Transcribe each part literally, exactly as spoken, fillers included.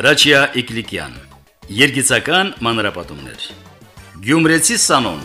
Հրաչյա Իգլիկյան, երգիծական մանրապատումներ, Գյումրեցի Սանոն։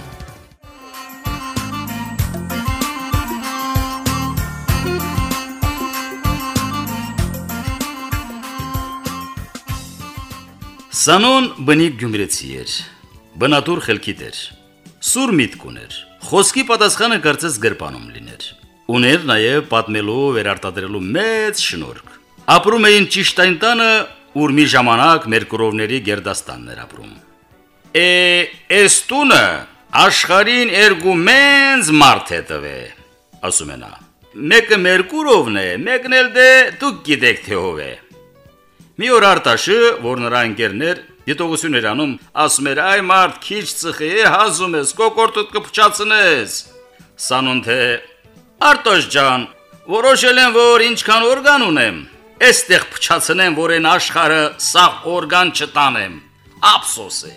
Սանոն բնիկ գյումրեցի էր, բնատուր խելքիտ էր, սուր միտք ուներ, խոսքի պատասխանը կարծես գրպանում լիներ, ուներ նաև պատմելու վերարտադրելու մեծ շնորհք, ապրում էին ճիշտ այն տանը, ուր մի ժամանակ մեր կրովների գերդաստանն էր ապրում։ Է, էս տունը աշխարհին երկու մեծ մարդ է տվե, ասում է նա, մեկը մեր կուրովն է, մեկն էլ դե դուք գիտեք թե ով է։ Մի օր Արտաշը, որ նրա ընկերներ դիտողություն էր անում, ասում էր, այ մարդ քիչ ծխի է, հազում ես, կոկորտուդ կփչացնես։ Սանոն թե, Արտաշ ջան, որոշել եմ, որ ինչքան օրգան ունեմ, այստեղ փչացնեմ, որ այն աշխարհը սաղ օրգան չտանեմ, ափսոս է։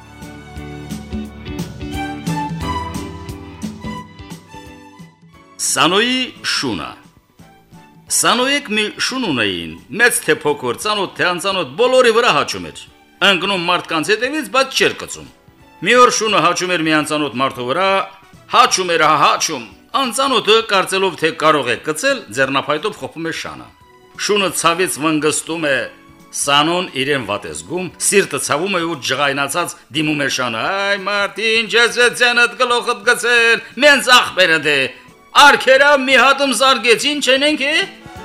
Սանոյի շունը Սանոյեք մի շուն ունեին, մեծ թե փոքր, ծանոթ թե անծանոթ, բոլորի վրա հաչում էր, ընկնում մարդկանց հետևից, բայց չէր կծում։ Մի օր շունը հաչում էր մի անծանոթ մարդու վրա, հաչում էր, հաչում, անծանոթը կարծելով, թե կարող է կծել, ձեռնափայտով խոփում է շանը։ Շունը ցավից վնգստում է, Սանոն իրեն վատ է զգում, սիրտը ցավում է ու ջղայնացած դիմում է շանը, այ մարդ, ինչ ես ձենդ գլոխդ գցել, մենց ախպերը դե, արքերա մի հատում զարգեց, ինչ ենենք է։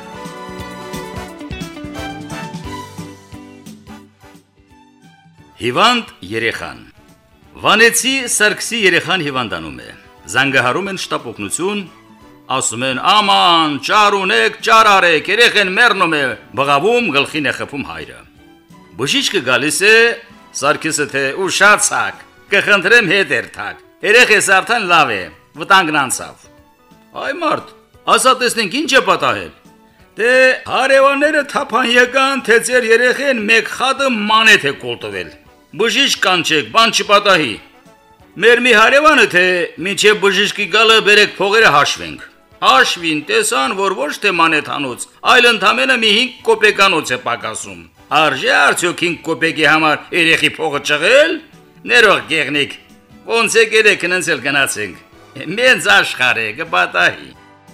Հիվանդ երեխան Վանեցի Սարգսի երեխան հիվանդանում է, զանգահարում են շտապօգնություն, ասում են, աման, ճար ունեք, ճար արեք, երեխեն մեռնում է, բղավում, գլխին է խփում հայրը։ Բժիշկը գալիս է, Սարգիսը թե ուշացակ, կխնդրեմ հետ երթակ, երեխես արդեն լավ է, վտանգն անցավ։ Այ մարդ, ասա տեսնենք ինչ է պատահել։ Դե հարևանները թափան եկան, թե ձեր երեխեն մեկ խատը մանեթ է կոլտվել։ Բժիշկ կանչեք, բան չպատահի։ Մեր մի հարևանը թե մինչև բժիշկի գալը բերեք փողերը հաշվենք։ Հաշվին տեսան, որ ոչ թե մանեթանոց, այլ ընդամենը մի հինգ կոպեկանոց է պակասում։ Արժե արդյոք հինգ կոպեկի համար երեխի փողը ճղել։ Ներող գեղնիկ, ոնց է գերեք ննցել գնացենք։ Մեծ աշխարհ է, կպատահի։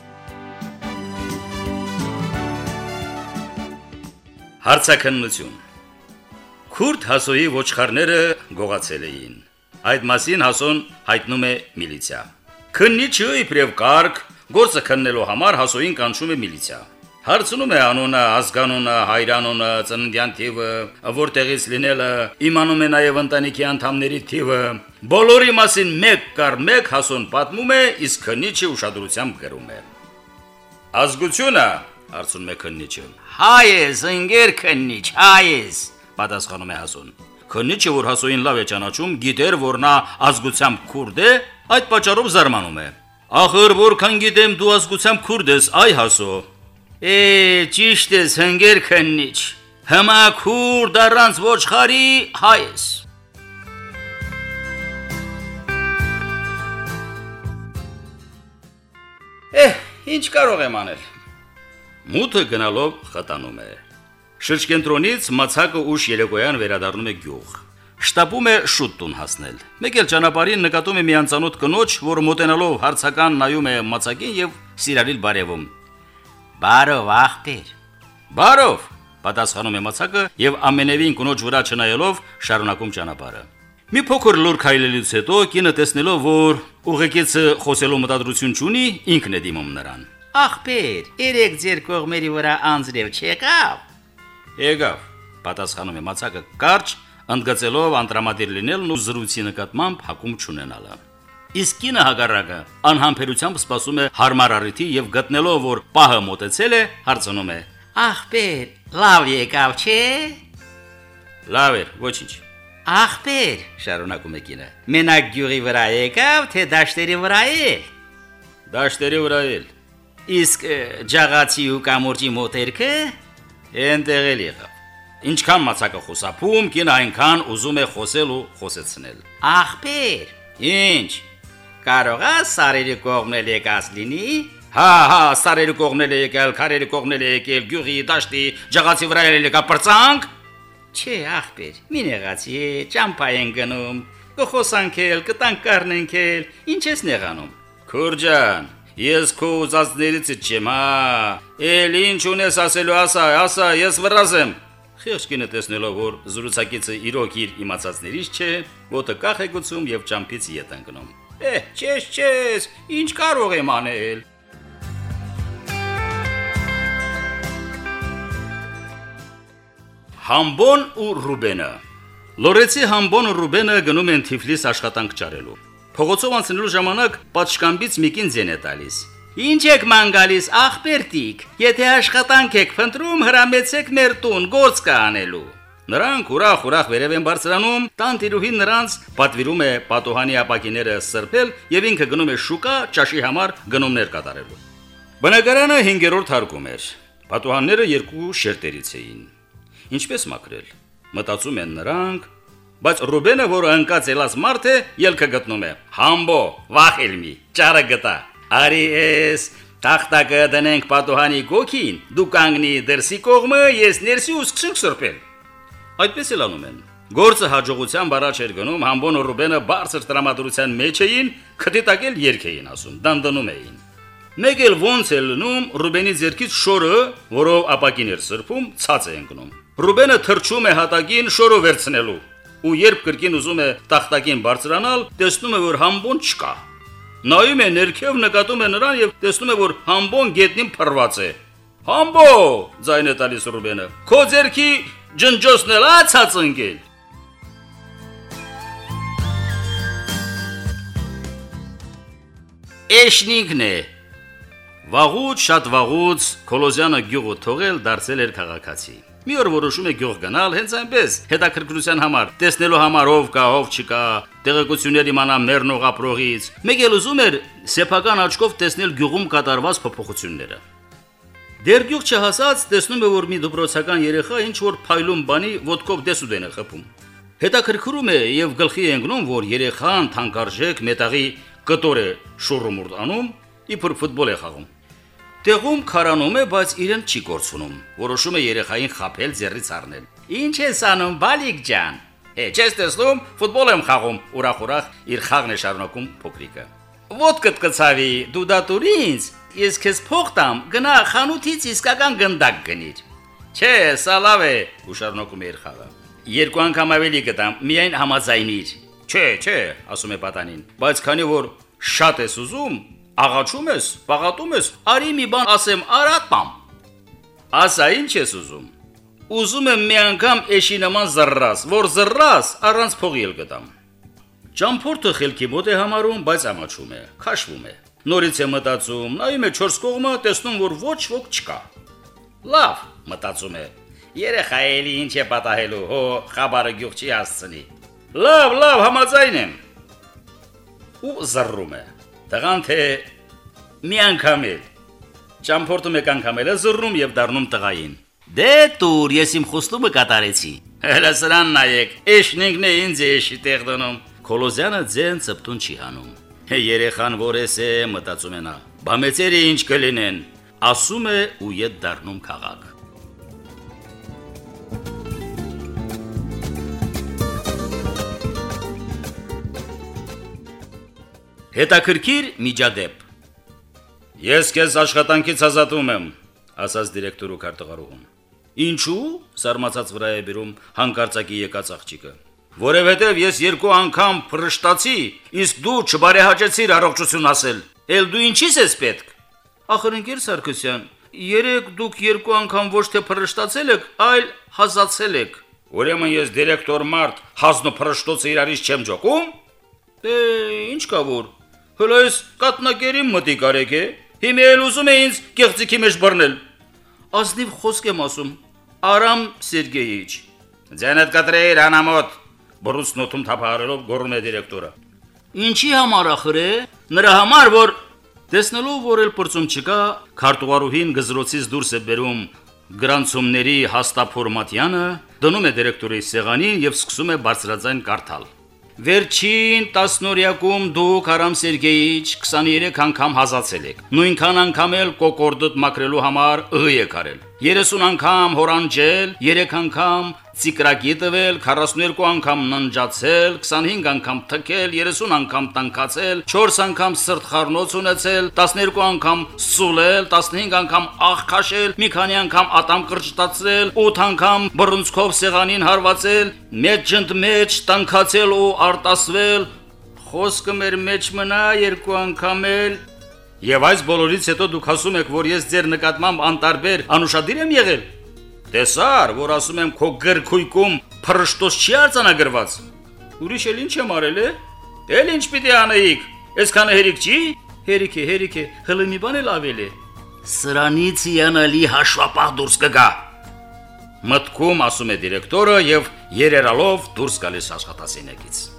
Հարցաքննություն Քուրդ Հասոյի ոչխարները գողացել էին։ Այդ մասին Հասոն հայտնում է միլիցիա։ Քննիչը իբրև կարգ գործը քննելու համար Հասոյին կանչում է միլիցիա։ Հարցնում է անունը, ազգանունը, հայրանունը, ծննդյան թիվը, որտեղից լինելը, իմանում է նաև ընտանիքի անդամների թիվը։ Բոլորի մասին մեկ կար մեկ Հասոն պատմում է, իսկ քննիչը ուշադրությամբ գրում է։ Ազգությունը, հարցնում է քննիչը։ Հայ ես, ընկեր քննիչ, հայ ես, պատասխանում է Հասոն։ Քննիչը, որ Հասոյին լավ է ճանաչում, գիտեր, որ նա ազգությամբ քուրդ է, այդ պատճառով զարմանում է։ Ախր որքան գիտեմ դու ազգությամբ քուրդ ես, այ Հասո։ Է, ճիշտ ես, հնգեր քննիչ։ Հիմա քուրդ առանց ոչխարի հայ ես։ Էհ, ինչ կարող եմ անել։ Մութը գնալով խտանում է։ Շրջկենտրոնից մացակը ուշ երեկոյան վերադառնում է գյուղ։ Շտապում է շուտ տուն հասնել։ Մեկ էլ ճանապարհին նկատում է մի անծանոթ կնոջ, որ մոտենալով հարցական նայում է մացակին եւ սիրալիր բարևում։ Բարով աղբեր։ Բարով, պատասխանում է մացակը եւ ամենևին կնոջ վրա չնայելով շարունակում ճանապարհը։ Մի փոքր լուր քայլելուց հետո կինը տեսնելով, որ ուղեկիցը խոսելու մտադրություն չունի, ինքն է դիմում նրան։ Աղբեր, երեք ձեր կողմերի վրա անձրև չեկավ։ Եկավ, պատասխանում է մացակը կարճ, ընդգծելով անտրամադիր լինելն ու զրույցի նկատմամբ հակում չունենալը։ Իսկ կինը հակառակը անհամբերությամբ սպասում է հարմար առիթի եւ գտնելով, որ պահը մոտեցել է, հարցնում է. Աղբեր, լավ եկավ, չէ։ Լավ էր, ոչինչ։ Աղբեր, շարունակում է կինը, մենակ գյուղի վրա եկավ, թե դաշտերի վրա է։ Դաշտերի վրա է։ Իսկ ջաղացի ու կամուրջի մոտերքը այնտեղ էլ եղավ։ Ինչքան մացակը խոսափում, կինը այնքան ուզում է խոսել ու խոսեցնել։ Աղբեր, ինչ, կարող է սարերի կողմնել եկած լինի։ Հա, հա, սարերի կողմնել եկել, քարերի կողմնել եկել, գյուղի, դաշտի, ջաղացի վրա եկել եկա պրծանք։ Չէ, ախպեր, մի նեղացի է, ճամփա են գնում, կխոսանք էլ, կտանք կառնենք էլ, ինչ ես նեղանում։ Քուրջան, ես քո ուզածներից չեմ, հա։ Էլ ինչ ունես ասելու, ասա, ասա, ես վրազեմ։ Խեղճկինը տեսնելով, որ զրուցակիցը իրոք իր իմացածներից չէ, ոտը կախ է գցում եւ ճամփից ետ ընկնում։ Է, չես, չես, ինչ կարող եմ անել։ Համբոն ու Ռուբենը Լորեցի Համբոն ու Ռուբենը գնում են Թիֆլիս աշխատանք ճարելու։ Փողոցով անցնելու ժամանակ պատշկամբից մեկին ձեն է տալիս։ Ինչ եք ման գալիս, ախպերտիկ, եթե աշխատանք եք փնտրում, հրամեցեք մեր տուն, գործ կա անելու։ Նրանք ուրախ-ուրախ վերև են բարձրանում, տան տիրուհին նրանց պատվիրում է պատուհանի ապակիները սրբել եւ ինքը գնում է շուկա ճաշի համար գնումներ կատարելու։ Բնակարանը հինգերորդ հարկում էր։ Պատուհանները երկու շերտերից էին։ Ինչպես մաքրել։ Մտածում են նրանք, բայց Ռուբենը, որը ընկած ելած մարդ է, ելքը գտնում է։ Համբո, վախելմի, ճարը գտա։ Արի էս, տախտակը դնենք պատուհանի գոքին, դու կանգնի դրսի կողմը, ես ներսի ու սկսենք սրբել։ Այդպես էլ անում են։ Գործը հաջողությամբ առաջ էր գնում, Համբոն ու Ռուբենը բարձր տրամադրության մեջ էին, քթիտակել երգ էին ասում, դանդանում էին։ Մեկ էլ ոնց է լնում, Ռուբենի ձեռքից շորը, որով ապակին էր սրբում, ցած է ընկնում։ Ռուբենը թրջում է հատակին շորը վերցնելու, ու երբ կրկին ուզում է տախտակին բարձրանալ, տեսնում է, որ Համբոն չկա։ Նայում է ներքև, նկատում է նրան եւ տեսնում է, որ Համբոն գետնին փռված է։ Համբո, ձայն է տալիս Ռուբենը, քո ձեռքի ջնջոցն էլ ացած ընկել։ Էշնիկն է։ Վաղուց, շատ վաղուց Կոլոզյանը գյուղը թողել դարձել էր քաղաքացի։ Մի օր որոշում է գյուղ գնալ հենց այնպես, հետաքրքրության համար, տեսնելու համար ով կա, ով չկա, տեղեկություններ իմանալ մեռնող ապրողից։ Մեկ էլ ուզում էր սեփական աչքով տեսնել գյուղում կատարված փոփոխությունները։ Դեռ գյուղ չհասած տեսնում է, որ մի դպրոցական երեխա ինչ որ փայլուն բանի ոտքով դեսուդեն է խփում։ Հետաքրքրում է եւ գլխի է ընկնում, որ երեխան թանկարժեք մետաղի կտոր է շուռումուրդ անում, իբր ֆուտբոլ է խաղում։ Տեղում քարանում է, բայց իրեն չի կորցնում։ Որոշում է երեխային խաբել, ձեռից առնել։ Ինչ ես անում, բալիկ ջան։ Հե, չես տեսնում, ֆուտբոլ եմ խաղում, ուրախ-ուրախ իր խաղն է շարունակում փոքրիկը։ Ոտքդ կծավի, դու դատուր ինձ, ես քեզ փող տամ, գնա խանութից իսկական գնդակ գնիր։ Չէ, սա լավ է, ու շարունակում է իր խաղը։ Երկու անգամ ավելի կտամ, միայն համաձայնիր։ Չէ, չէ, ասում է պատանին, բայց քանի որ շատ ես ուզում, աղաչում ես, բաղատում ես, արի մի բան ասեմ, արատամ։ Ասա ինչ ես ուզում։ Ուզում եմ մի անգամ էշի նման զռռաս, որ զռռաս առանց փողի էլ գտամ։ Ճամփորդը խելքի մոտ է համարում, բայց ամաչում է, քաշվում է։ Նորից է մտածում, նայում է չորս կողմը, տեսնում որ ոչ ոք չկա։ Լավ, մտածում է։ Երեխա էլի ինչ է պատահելու, հո խաբարը գյուղ չի հասցնի։ Լավ, լավ, համաձայն եմ։ Ու զռռում է։ Տղան թե մի անգամ էլ։ Ճամփորդը մեկ անգամ էլ է զռռում եւ դառնում տղային։ Դե տուր, ես իմ խոստումը կատարեցի։ Հələ սրան նայեք, էշնիկն է ինձ էշի տեղ դնում։ Կոլոզյանը ձեն ծպտուն չի հանում։ Երեխան որես է, մտածում է նա։ Բա մեծերը ինչ կլինեն, ասում է ու ետ դառնում քաղաք։ Հետաքրքիր միջադեպ։ Ես քեզ աշխատանքից ազատում եմ, ասաց դիրեկտորը քարտուղարուհուն։ Ինչու՞, սարմացած վրա է բերում հանկարծակի եկած աղջիկը։ Որովհետև ես երկու անգամ փրշտացի, իսկ դու չբարեհաճեցիր առողջություն ասել։ Էլ դու ինչի՞ս ես պետք։ Ախր ընկեր Սարգսյան, երեք դուք երկու անգամ ոչ թե փրշտացել եք, այլ հազացել եք։ Ուրեմն ես դիրեկտոր մարդ, հազնու փրշտոցը իրարից չեմ ջոկում։ Դե ինչ կա որ։ Հələ ես կատնակերին մտիկ արեք է։ Հիմա էլ ուզում է ինձ կեղծիքի մեջ բռնել։ Ազնիվ խոսք եմ ասում։ Արամ Սերգեյիչ։ Ձենդ կտրեիր անամոտ, բռունցնոթում թափահարելով գոռում է դիրեկտորը։ Ինչի համար ախր է։ Նրա համար, որ տեսնելով որ էլ պրծում չկա, քարտուղարուհին գզրոցից դուրս է բերում գրանցումների հաստափորմատյանը, դնում է դիրեկտորի սեղանին եւ սկսում է բարձրաձայն կարդալ։ Վերջին տասնօրյակում դուք Արամ Սերգեյիչ քսաներեք անգամ հազացել եք։ Նույնքան անգամ էլ կոկորդդ մաքրելու համար ըհ եք արել։ երեսուն անգամ հորանջել, երեք անգամ ծիկրակի տվել, քառասունուերկու անգամ ննջացել, քսանհինգ անգամ թքել, երեսուն անգամ տանկացել, չորս անգամ սրտխառնոց ունեցել, տասներկու անգամ սուլել, տասնհինգ անգամ աղ քաշել, մի քանի անգամ ատամ կրճտացրել, ութ անգամ բռունցքով սեղանին հարվածել, մեջ ջնդմեջ տանկացել ու արտասվել, խոսքը մեր մեջ մնա երկու անգամ էլ։ Եվ այս բոլորից հետո դուք ասում եք, որ ես ձեր նկատմամբ անտարբեր, անուշադիր եմ եղել։ Տեսար, որ ասում եմ քո գրքույկում փրշտոց չի արձանագրված։ Ուրիշ էլ ինչ եմ արել է։ Էլ ինչ պիտի անեիք։ Այսքանը հերիք չի։ Հերիք է, հերիք է, հələ մի բան էլ ավել է։ Սրանից յանալի հաշվապահ դուրս կգա։ Մտքում ասում է դիրեկտորը եւ երերալով դուրս գալիս աշխատասենյակից։